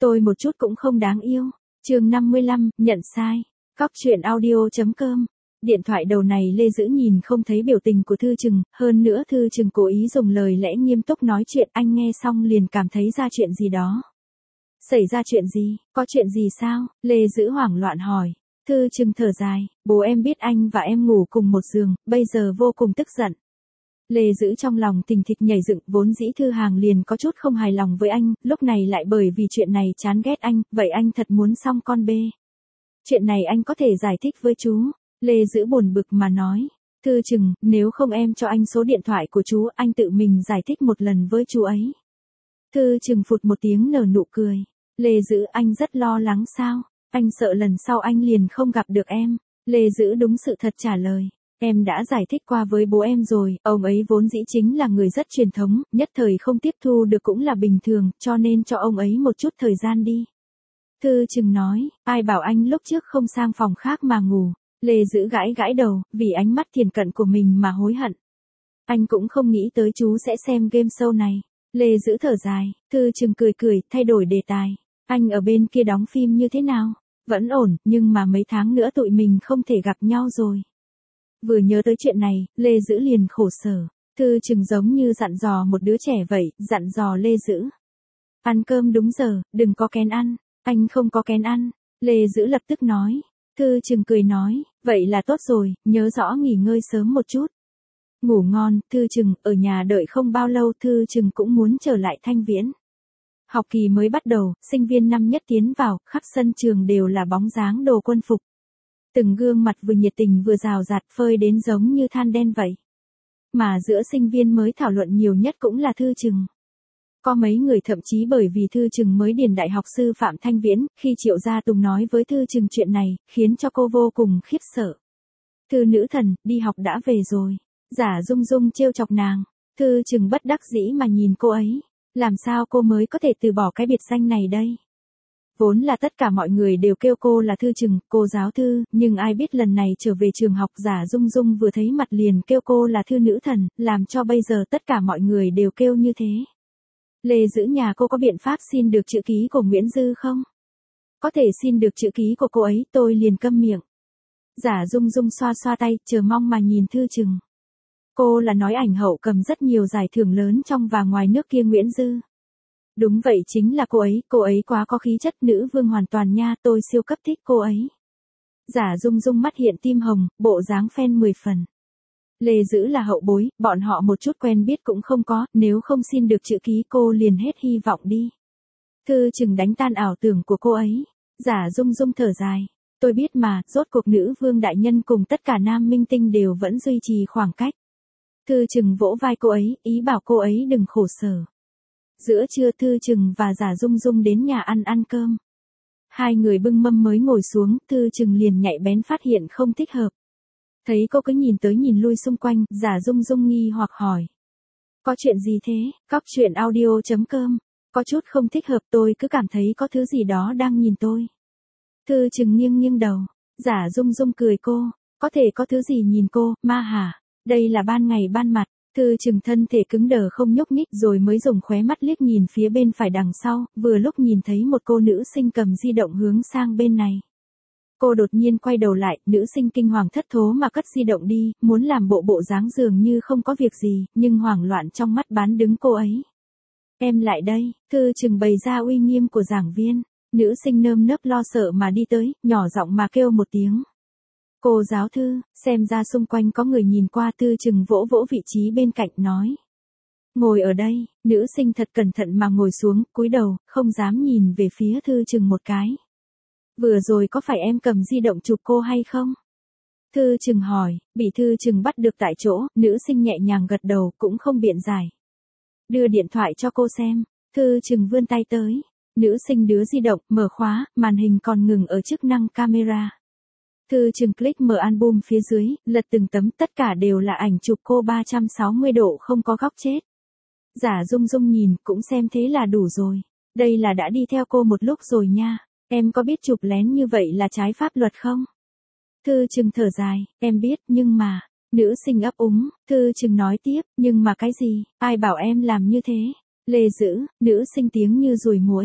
Tôi một chút cũng không đáng yêu. Chương 55, nhận sai. Cóc truyện audio.com. Điện thoại đầu này Lê Dữ nhìn không thấy biểu tình của Thư Trừng, hơn nữa Thư Trừng cố ý dùng lời lẽ nghiêm túc nói chuyện, anh nghe xong liền cảm thấy ra chuyện gì đó. Xảy ra chuyện gì, có chuyện gì sao? Lê Dữ hoảng loạn hỏi. Thư Trừng thở dài, bố em biết anh và em ngủ cùng một giường, bây giờ vô cùng tức giận. Lê Dữ trong lòng tình thịch nhảy dựng, vốn dĩ Thư Hàng liền có chút không hài lòng với anh, lúc này lại bởi vì chuyện này chán ghét anh, vậy anh thật muốn xong con bê. Chuyện này anh có thể giải thích với chú. Lê Dữ buồn bực mà nói. Thư Trừng, nếu không em cho anh số điện thoại của chú, anh tự mình giải thích một lần với chú ấy. Thư Trừng phụt một tiếng nở nụ cười. Lê Dữ, anh rất lo lắng sao? Anh sợ lần sau anh liền không gặp được em. Lê Dữ đúng sự thật trả lời. Em đã giải thích qua với bố em rồi, ông ấy vốn dĩ chính là người rất truyền thống, nhất thời không tiếp thu được cũng là bình thường, cho nên cho ông ấy một chút thời gian đi. Thư Trừng nói, ai bảo anh lúc trước không sang phòng khác mà ngủ. Lê Dữ gãi gãi đầu, vì ánh mắt thiển cận của mình mà hối hận. Anh cũng không nghĩ tới chú sẽ xem game show này. Lê Dữ thở dài, Thư Trừng cười cười, thay đổi đề tài. Anh ở bên kia đóng phim như thế nào? Vẫn ổn, nhưng mà mấy tháng nữa tụi mình không thể gặp nhau rồi. Vừa nhớ tới chuyện này, Lê Dữ liền khổ sở. Thư Trừng giống như dặn dò một đứa trẻ vậy, dặn dò Lê Dữ. Ăn cơm đúng giờ, đừng có kén ăn. Anh không có kén ăn. Lê Dữ lập tức nói. Thư Trừng cười nói, vậy là tốt rồi, nhớ rõ nghỉ ngơi sớm một chút. Ngủ ngon, Thư Trừng, ở nhà đợi không bao lâu Thư Trừng cũng muốn trở lại Thanh Viễn. Học kỳ mới bắt đầu, sinh viên năm nhất tiến vào, khắp sân trường đều là bóng dáng đồ quân phục. Từng gương mặt vừa nhiệt tình vừa rào rạt phơi đến giống như than đen vậy. Mà giữa sinh viên mới thảo luận nhiều nhất cũng là Thư Trừng. Có mấy người thậm chí bởi vì Thư Trừng mới điền đại học sư phạm Thanh Viễn, khi Triệu Gia Tùng nói với Thư Trừng chuyện này, khiến cho cô vô cùng khiếp sợ. Thư nữ thần, đi học đã về rồi. Giả Dung Dung trêu chọc nàng. Thư Trừng bất đắc dĩ mà nhìn cô ấy. Làm sao cô mới có thể từ bỏ cái biệt danh này đây? Vốn là tất cả mọi người đều kêu cô là Thư Trừng, cô giáo Thư, nhưng ai biết lần này trở về trường học Giả Dung Dung vừa thấy mặt liền kêu cô là Thư nữ thần, làm cho bây giờ tất cả mọi người đều kêu như thế. Lê Dữ, nhà cô có biện pháp xin được chữ ký của Nguyễn Dư không? Có thể xin được chữ ký của cô ấy, tôi liền câm miệng. Giả Dung Dung xoa xoa tay, chờ mong mà nhìn Thư Trừng. Cô là nói ảnh hậu cầm rất nhiều giải thưởng lớn trong và ngoài nước kia Nguyễn Dư. Đúng vậy, chính là cô ấy quá có khí chất, nữ vương hoàn toàn nha, tôi siêu cấp thích cô ấy. Giả Dung Dung mắt hiện tim hồng, bộ dáng fan 10 phần. Lê Dữ là hậu bối, bọn họ một chút quen biết cũng không có, nếu không xin được chữ ký cô liền hết hy vọng đi. Thư Trừng đánh tan ảo tưởng của cô ấy. Giả Dung Dung thở dài. Tôi biết mà, rốt cuộc nữ vương đại nhân cùng tất cả nam minh tinh đều vẫn duy trì khoảng cách. Thư Trừng vỗ vai cô ấy, ý bảo cô ấy đừng khổ sở. Giữa trưa Thư Trừng và Giả Dung Dung đến nhà ăn cơm. Hai người bưng mâm mới ngồi xuống, Thư Trừng liền nhạy bén phát hiện không thích hợp. Thấy cô cứ nhìn tới nhìn lui xung quanh, Giả Dung Dung nghi hoặc hỏi. Có chuyện gì thế? Cóc truyện audio.com. Có chút không thích hợp, tôi cứ cảm thấy có thứ gì đó đang nhìn tôi. Thư Trừng nghiêng đầu. Giả Dung Dung cười cô. Có thể có thứ gì nhìn cô, ma hả? Đây là ban ngày ban mặt. Thư Trừng thân thể cứng đờ không nhúc nhích rồi mới dùng khóe mắt liếc nhìn phía bên phải đằng sau, vừa lúc nhìn thấy một cô nữ sinh cầm di động hướng sang bên này. Cô đột nhiên quay đầu lại, nữ sinh kinh hoàng thất thố mà cất di động đi, muốn làm bộ dáng dường như không có việc gì, nhưng hoảng loạn trong mắt bán đứng cô ấy. Em lại đây, Thư Trừng bày ra uy nghiêm của giảng viên. Nữ sinh nơm nớp lo sợ mà đi tới, nhỏ giọng mà kêu một tiếng. Cô giáo Thư, xem ra xung quanh có người nhìn qua. Thư Trừng vỗ vỗ vị trí bên cạnh nói. Ngồi ở đây, nữ sinh thật cẩn thận mà ngồi xuống, cúi đầu, không dám nhìn về phía Thư Trừng một cái. Vừa rồi có phải em cầm di động chụp cô hay không? Thư Trừng hỏi, bị Thư Trừng bắt được tại chỗ, nữ sinh nhẹ nhàng gật đầu cũng không biện giải. Đưa điện thoại cho cô xem. Thư Trừng vươn tay tới. Nữ sinh đưa di động, mở khóa, màn hình còn ngừng ở chức năng camera. Thư Trừng click mở album phía dưới, lật từng tấm, tất cả đều là ảnh chụp cô 360 độ không có góc chết. Giả Dung Dung nhìn, cũng xem thế là đủ rồi. Đây là đã đi theo cô một lúc rồi nha. Em có biết chụp lén như vậy là trái pháp luật không? Thư Trừng thở dài, em biết, nhưng mà... Nữ sinh ấp úng, Thư Trừng nói tiếp, nhưng mà cái gì, ai bảo em làm như thế? Lê Dữ, nữ sinh tiếng như ruồi muỗi.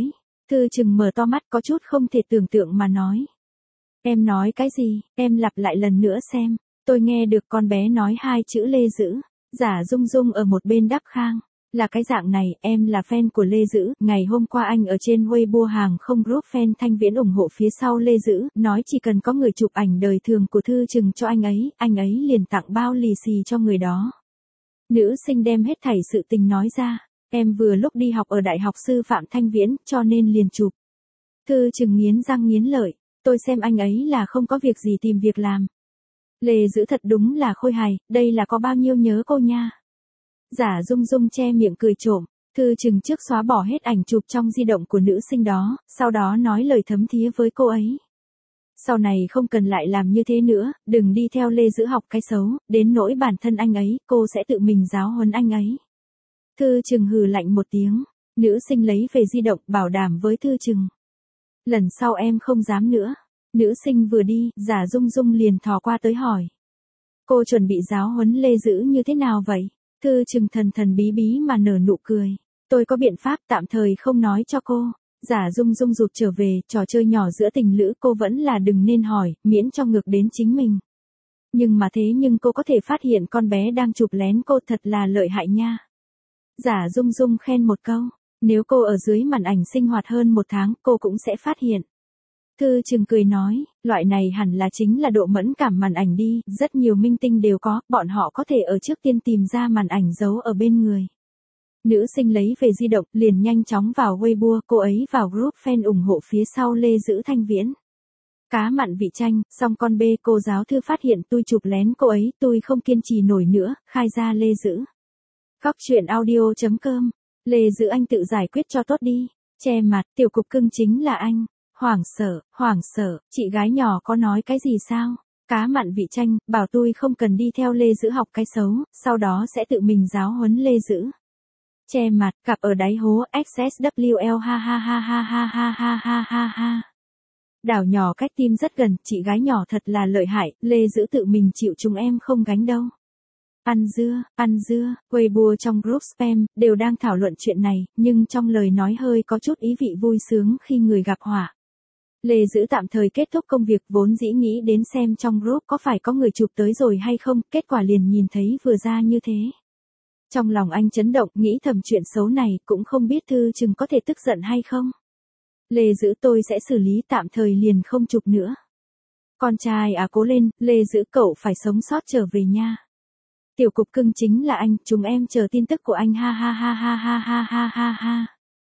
Thư Trừng mở to mắt có chút không thể tưởng tượng mà nói. Em nói cái gì, em lặp lại lần nữa xem. Tôi nghe được con bé nói hai chữ Lê Dữ. Giả Dung Dung ở một bên đáp khang. Là cái dạng này, em là fan của Lê Dữ. Ngày hôm qua anh ở trên Weibo hàng không group fan Thanh Viễn ủng hộ phía sau Lê Dữ. Nói chỉ cần có người chụp ảnh đời thường của Thư Trừng cho anh ấy liền tặng bao lì xì cho người đó. Nữ sinh đem hết thảy sự tình nói ra. Em vừa lúc đi học ở Đại học Sư phạm Thanh Viễn cho nên liền chụp. Thư Trừng nghiến răng nghiến lợi. Tôi xem anh ấy là không có việc gì tìm việc làm. Lê Dữ thật đúng là khôi hài, đây là có bao nhiêu nhớ cô nha. Giả Dung Dung che miệng cười trộm, Thư Trừng trước xóa bỏ hết ảnh chụp trong di động của nữ sinh đó, sau đó nói lời thấm thía với cô ấy. Sau này không cần lại làm như thế nữa, đừng đi theo Lê Dữ học cái xấu, đến nỗi bản thân anh ấy, cô sẽ tự mình giáo huấn anh ấy. Thư Trừng hừ lạnh một tiếng, nữ sinh lấy về di động bảo đảm với Thư Trừng. Lần sau em không dám nữa. Nữ sinh vừa đi, Giả Dung Dung liền thò qua tới hỏi. Cô chuẩn bị giáo huấn Lê Dữ như thế nào vậy? Thư Trừng thần thần bí bí mà nở nụ cười. Tôi có biện pháp tạm thời không nói cho cô. Giả Dung Dung rụt trở về, trò chơi nhỏ giữa tình lữ cô vẫn là đừng nên hỏi, miễn cho ngược đến chính mình. Nhưng cô có thể phát hiện con bé đang chụp lén cô thật là lợi hại nha. Giả Dung Dung khen một câu. Nếu cô ở dưới màn ảnh sinh hoạt hơn một tháng, cô cũng sẽ phát hiện. Thư Trừng cười nói, loại này hẳn là chính là độ mẫn cảm màn ảnh đi, rất nhiều minh tinh đều có, bọn họ có thể ở trước tiên tìm ra màn ảnh giấu ở bên người. Nữ sinh lấy về di động, liền nhanh chóng vào Weibo, cô ấy vào group fan ủng hộ phía sau Lê Dữ Thanh Viễn. Cá mặn vị chanh, xong con bê cô giáo thư phát hiện tôi chụp lén cô ấy, tôi không kiên trì nổi nữa, khai ra Lê Dữ. Góc truyện audio.com, Lê Dữ anh tự giải quyết cho tốt đi, che mặt, tiểu cục cưng chính là anh. Hoảng sợ, chị gái nhỏ có nói cái gì sao? Cá mặn vị chanh, bảo tôi không cần đi theo Lê Dữ học cái xấu, sau đó sẽ tự mình giáo huấn Lê Dữ. Che mặt, cặp ở đáy hố, XSWL ha ha ha ha ha ha ha ha ha ha. Đảo nhỏ cách tim rất gần, chị gái nhỏ thật là lợi hại, Lê Dữ tự mình chịu chúng em không gánh đâu. Ăn dưa, Weibo trong group spam, đều đang thảo luận chuyện này, nhưng trong lời nói hơi có chút ý vị vui sướng khi người gặp họa. Lê Dữ tạm thời kết thúc công việc vốn dĩ nghĩ đến xem trong group có phải có người chụp tới rồi hay không, kết quả liền nhìn thấy vừa ra như thế. Trong lòng anh chấn động, nghĩ thầm chuyện xấu này, cũng không biết Thư Trừng có thể tức giận hay không. Lê Dữ tôi sẽ xử lý tạm thời liền không chụp nữa. Con trai à cố lên, Lê Dữ cậu phải sống sót trở về nha. Tiểu cục cưng chính là anh, chúng em chờ tin tức của anh ha ha ha ha ha ha ha ha ha.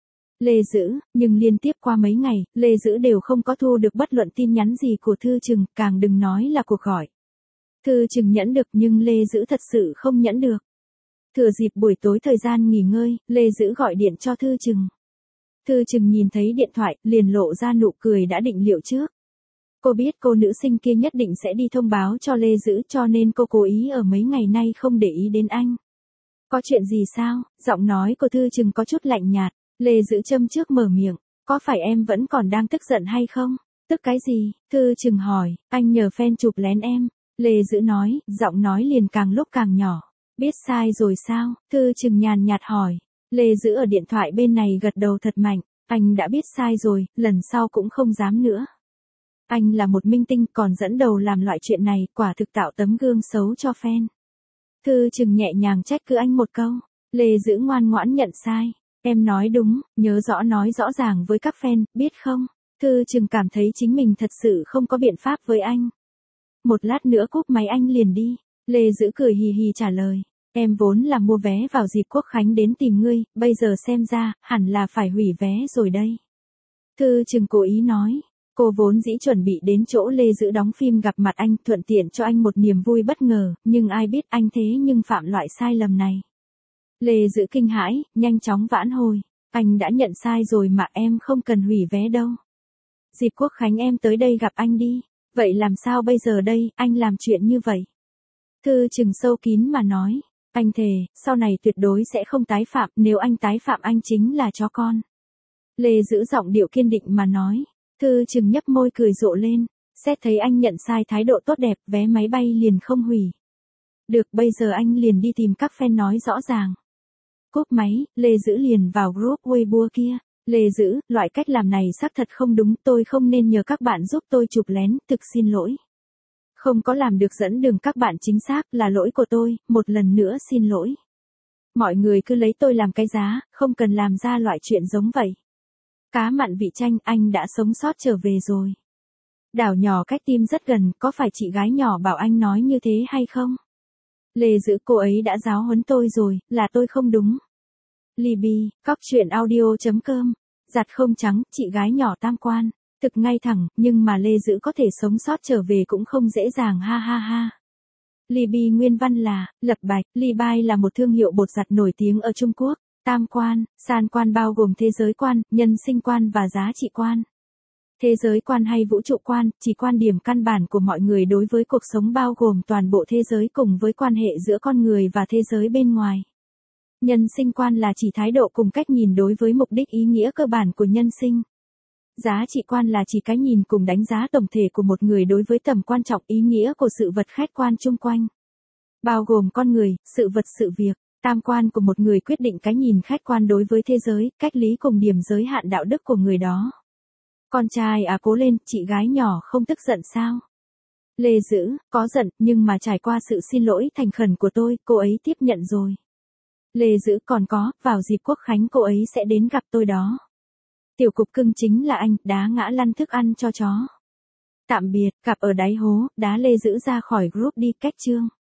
Lê Dữ, nhưng liên tiếp qua mấy ngày, Lê Dữ đều không có thu được bất luận tin nhắn gì của Thư Trừng, càng đừng nói là cuộc gọi. Thư Trừng nhẫn được nhưng Lê Dữ thật sự không nhẫn được. Thừa dịp buổi tối thời gian nghỉ ngơi, Lê Dữ gọi điện cho Thư Trừng. Thư Trừng nhìn thấy điện thoại, liền lộ ra nụ cười đã định liệu trước. Cô biết cô nữ sinh kia nhất định sẽ đi thông báo cho Lê Dữ cho nên cô cố ý ở mấy ngày nay không để ý đến anh. Có chuyện gì sao? Giọng nói của Thư Trừng có chút lạnh nhạt. Lê Dữ châm trước mở miệng. Có phải em vẫn còn đang tức giận hay không? Tức cái gì? Thư Trừng hỏi. Anh nhờ fan chụp lén em. Lê Dữ nói, giọng nói liền càng lúc càng nhỏ. Biết sai rồi sao? Thư Trừng nhàn nhạt hỏi. Lê Dữ ở điện thoại bên này gật đầu thật mạnh. Anh đã biết sai rồi, lần sau cũng không dám nữa. Anh là một minh tinh còn dẫn đầu làm loại chuyện này, quả thực tạo tấm gương xấu cho fan. Thư Trừng nhẹ nhàng trách cứ anh một câu. Lê Dữ ngoan ngoãn nhận sai. Em nói đúng, nhớ rõ nói rõ ràng với các fan, biết không? Thư Trừng cảm thấy chính mình thật sự không có biện pháp với anh. Một lát nữa cúp máy anh liền đi. Lê Dữ cười hì hì trả lời. Em vốn là mua vé vào dịp Quốc Khánh đến tìm ngươi, bây giờ xem ra, hẳn là phải hủy vé rồi đây. Thư Trừng cố ý nói. Cô vốn dĩ chuẩn bị đến chỗ Lê Dữ đóng phim gặp mặt anh, thuận tiện cho anh một niềm vui bất ngờ, nhưng ai biết anh thế nhưng phạm loại sai lầm này. Lê Dữ kinh hãi, nhanh chóng vãn hồi. Anh đã nhận sai rồi mà em không cần hủy vé đâu. Dịp Quốc Khánh em tới đây gặp anh đi. Vậy làm sao bây giờ đây, anh làm chuyện như vậy? Thư Trừng sâu kín mà nói. Anh thề, sau này tuyệt đối sẽ không tái phạm, nếu anh tái phạm anh chính là chó con. Lê Dữ giọng điệu kiên định mà nói. Thư Trừng nhấp môi cười rộ lên. Xét thấy anh nhận sai thái độ tốt đẹp, vé máy bay liền không hủy. Được, bây giờ anh liền đi tìm các fan nói rõ ràng. Cúp máy, Lê Dữ liền vào group Weibo kia. Lê Dữ, loại cách làm này xác thật không đúng, tôi không nên nhờ các bạn giúp tôi chụp lén, thực xin lỗi. Không có làm được dẫn đường các bạn chính xác, là lỗi của tôi, một lần nữa xin lỗi. Mọi người cứ lấy tôi làm cái giá, không cần làm ra loại chuyện giống vậy. Cá mặn vị chanh, anh đã sống sót trở về rồi. Đảo nhỏ cách tim rất gần, có phải chị gái nhỏ bảo anh nói như thế hay không? Lê Dữ, cô ấy đã giáo huấn tôi rồi, là tôi không đúng. Libby, cóc truyện audio.com. Giặt không trắng, chị gái nhỏ tam quan. Thực ngay thẳng, nhưng mà Lê Dữ có thể sống sót trở về cũng không dễ dàng, ha ha ha. Libby nguyên văn là, lập bạch, Libby là một thương hiệu bột giặt nổi tiếng ở Trung Quốc. Tam quan, san quan bao gồm thế giới quan, nhân sinh quan và giá trị quan. Thế giới quan hay vũ trụ quan, chỉ quan điểm căn bản của mọi người đối với cuộc sống bao gồm toàn bộ thế giới cùng với quan hệ giữa con người và thế giới bên ngoài. Nhân sinh quan là chỉ thái độ cùng cách nhìn đối với mục đích ý nghĩa cơ bản của nhân sinh. Giá trị quan là chỉ cái nhìn cùng đánh giá tổng thể của một người đối với tầm quan trọng ý nghĩa của sự vật khách quan chung quanh. Bao gồm con người, sự vật sự việc. Tam quan của một người quyết định cái nhìn khách quan đối với thế giới, cách lý cùng điểm giới hạn đạo đức của người đó. Con trai à, cố lên, chị gái nhỏ không tức giận sao? Lê Dữ, có giận, nhưng mà trải qua sự xin lỗi thành khẩn của tôi, cô ấy tiếp nhận rồi. Lê Dữ, còn có, vào dịp Quốc Khánh cô ấy sẽ đến gặp tôi đó. Tiểu cục cưng chính là anh, đá ngã lăn thức ăn cho chó. Tạm biệt, gặp ở đáy hố, đá Lê Dữ ra khỏi group đi, cách chương.